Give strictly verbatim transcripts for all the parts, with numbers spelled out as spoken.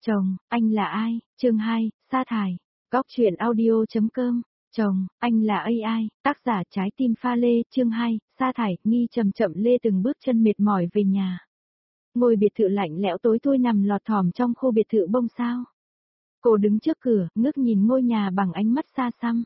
Chồng, anh là ai? Chương hai, sa thải. Góc truyện audio.com. Chồng, anh là a i, tác giả trái tim pha lê. Chương hai, sa thải. Nghi chậm chậm lê từng bước chân mệt mỏi về nhà. Ngôi biệt thự lạnh lẽo tối thui nằm lọt thỏm trong khu biệt thự bông sao. Cô đứng trước cửa, ngước nhìn ngôi nhà bằng ánh mắt xa xăm.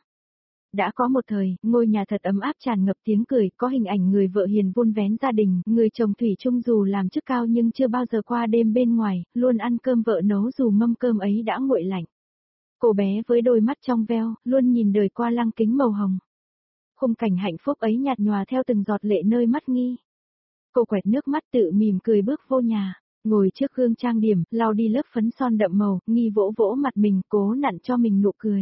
Đã có một thời, ngôi nhà thật ấm áp tràn ngập tiếng cười, có hình ảnh người vợ hiền vun vén gia đình, người chồng thủy chung dù làm chức cao nhưng chưa bao giờ qua đêm bên ngoài, luôn ăn cơm vợ nấu dù mâm cơm ấy đã nguội lạnh. Cô bé với đôi mắt trong veo, luôn nhìn đời qua lăng kính màu hồng. Khung cảnh hạnh phúc ấy nhạt nhòa theo từng giọt lệ nơi mắt Nghi. Cô quẹt nước mắt tự mỉm cười bước vô nhà, ngồi trước gương trang điểm, lau đi lớp phấn son đậm màu, Nghi vỗ vỗ mặt mình, cố nặn cho mình nụ cười.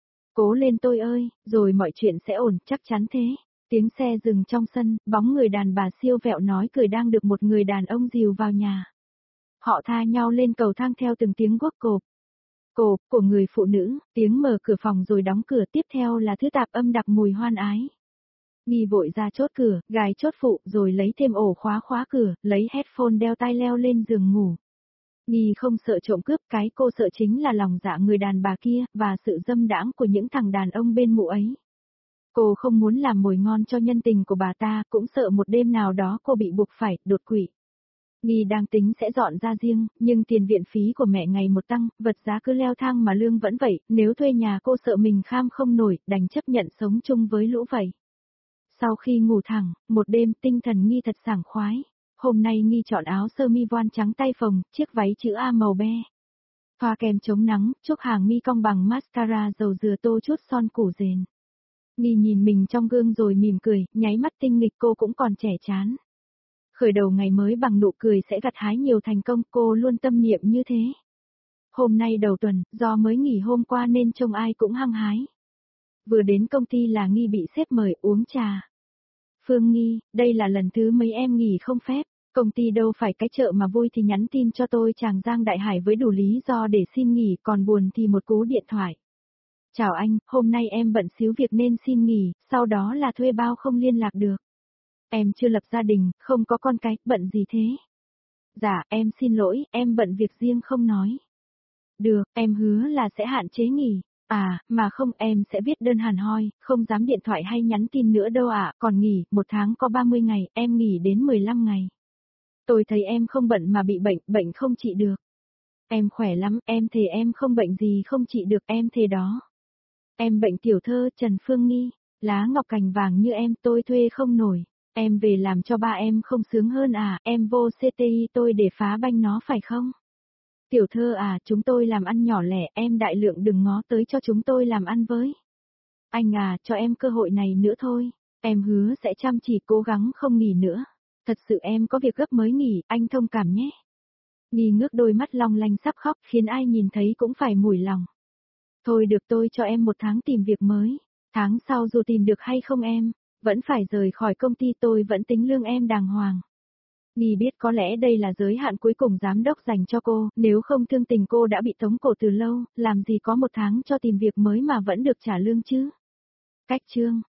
Cố lên tôi ơi, rồi mọi chuyện sẽ ổn, chắc chắn thế. Tiếng xe dừng trong sân, bóng người đàn bà siêu vẹo nói cười đang được một người đàn ông dìu vào nhà. Họ tha nhau lên cầu thang theo từng tiếng guốc cộp. Cộp của người phụ nữ, tiếng mở cửa phòng rồi đóng cửa, tiếp theo là thứ tạp âm đặc mùi hoan ái. Nghi vội ra chốt cửa, gài chốt phụ rồi lấy thêm ổ khóa khóa cửa, lấy headphone đeo tai leo lên giường ngủ. Nghi không sợ trộm cướp, cái cô sợ chính là lòng dạ người đàn bà kia, và sự dâm đãng của những thằng đàn ông bên mụ ấy. Cô không muốn làm mồi ngon cho nhân tình của bà ta, cũng sợ một đêm nào đó cô bị buộc phải đột quỵ. Nghi đang tính sẽ dọn ra riêng, nhưng tiền viện phí của mẹ ngày một tăng, vật giá cứ leo thang mà lương vẫn vậy, nếu thuê nhà cô sợ mình kham không nổi, đành chấp nhận sống chung với lũ vậy. Sau khi ngủ thẳng, một đêm tinh thần Nghi thật sảng khoái. Hôm nay Nghi chọn áo sơ mi voan trắng tay phồng, chiếc váy chữ A màu be. Thoa kem chống nắng, chúc hàng mi cong bằng mascara dầu dừa tô chút son củ rền. Nghi nhìn mình trong gương rồi mỉm cười, nháy mắt tinh nghịch cô cũng còn trẻ chán. Khởi đầu ngày mới bằng nụ cười sẽ gặt hái nhiều thành công, cô luôn tâm niệm như thế. Hôm nay đầu tuần, do mới nghỉ hôm qua nên trông ai cũng hăng hái. Vừa đến công ty là Nghi bị sếp mời uống trà. Phương Nghi, đây là lần thứ mấy em nghỉ không phép, công ty đâu phải cái chợ mà vui thì nhắn tin cho tôi chàng Giang Đại Hải với đủ lý do để xin nghỉ, còn buồn thì một cú điện thoại. Chào anh, hôm nay em bận xíu việc nên xin nghỉ, sau đó là thuê bao không liên lạc được. Em chưa lập gia đình, không có con cái, bận gì thế? Dạ, em xin lỗi, em bận việc riêng không nói. Được, em hứa là sẽ hạn chế nghỉ. À, mà không, em sẽ viết đơn hẳn hoi, không dám điện thoại hay nhắn tin nữa đâu ạ, à. Còn nghỉ, một tháng có ba mươi ngày, em nghỉ đến mười lăm ngày. Tôi thấy em không bận mà bị bệnh, bệnh không trị được. Em khỏe lắm, em thề em không bệnh gì không trị được, em thề đó. Em bệnh tiểu thơ Trần Phương Nghi, lá ngọc cành vàng như em tôi thuê không nổi. Em về làm cho ba em không sướng hơn à, em vô xê tê i tôi để phá banh nó phải không? Tiểu thơ à, chúng tôi làm ăn nhỏ lẻ, em đại lượng đừng ngó tới cho chúng tôi làm ăn với. Anh à, cho em cơ hội này nữa thôi, em hứa sẽ chăm chỉ cố gắng không nghỉ nữa. Thật sự em có việc gấp mới nghỉ, anh thông cảm nhé. Nghi ngước đôi mắt long lanh sắp khóc, khiến ai nhìn thấy cũng phải mủi lòng. Thôi được, tôi cho em một tháng tìm việc mới, tháng sau dù tìm được hay không em, vẫn phải rời khỏi công ty, tôi vẫn tính lương em đàng hoàng. Nghi biết có lẽ đây là giới hạn cuối cùng giám đốc dành cho cô, nếu không thương tình cô đã bị tống cổ từ lâu, làm gì có một tháng cho tìm việc mới mà vẫn được trả lương chứ. Cách chương.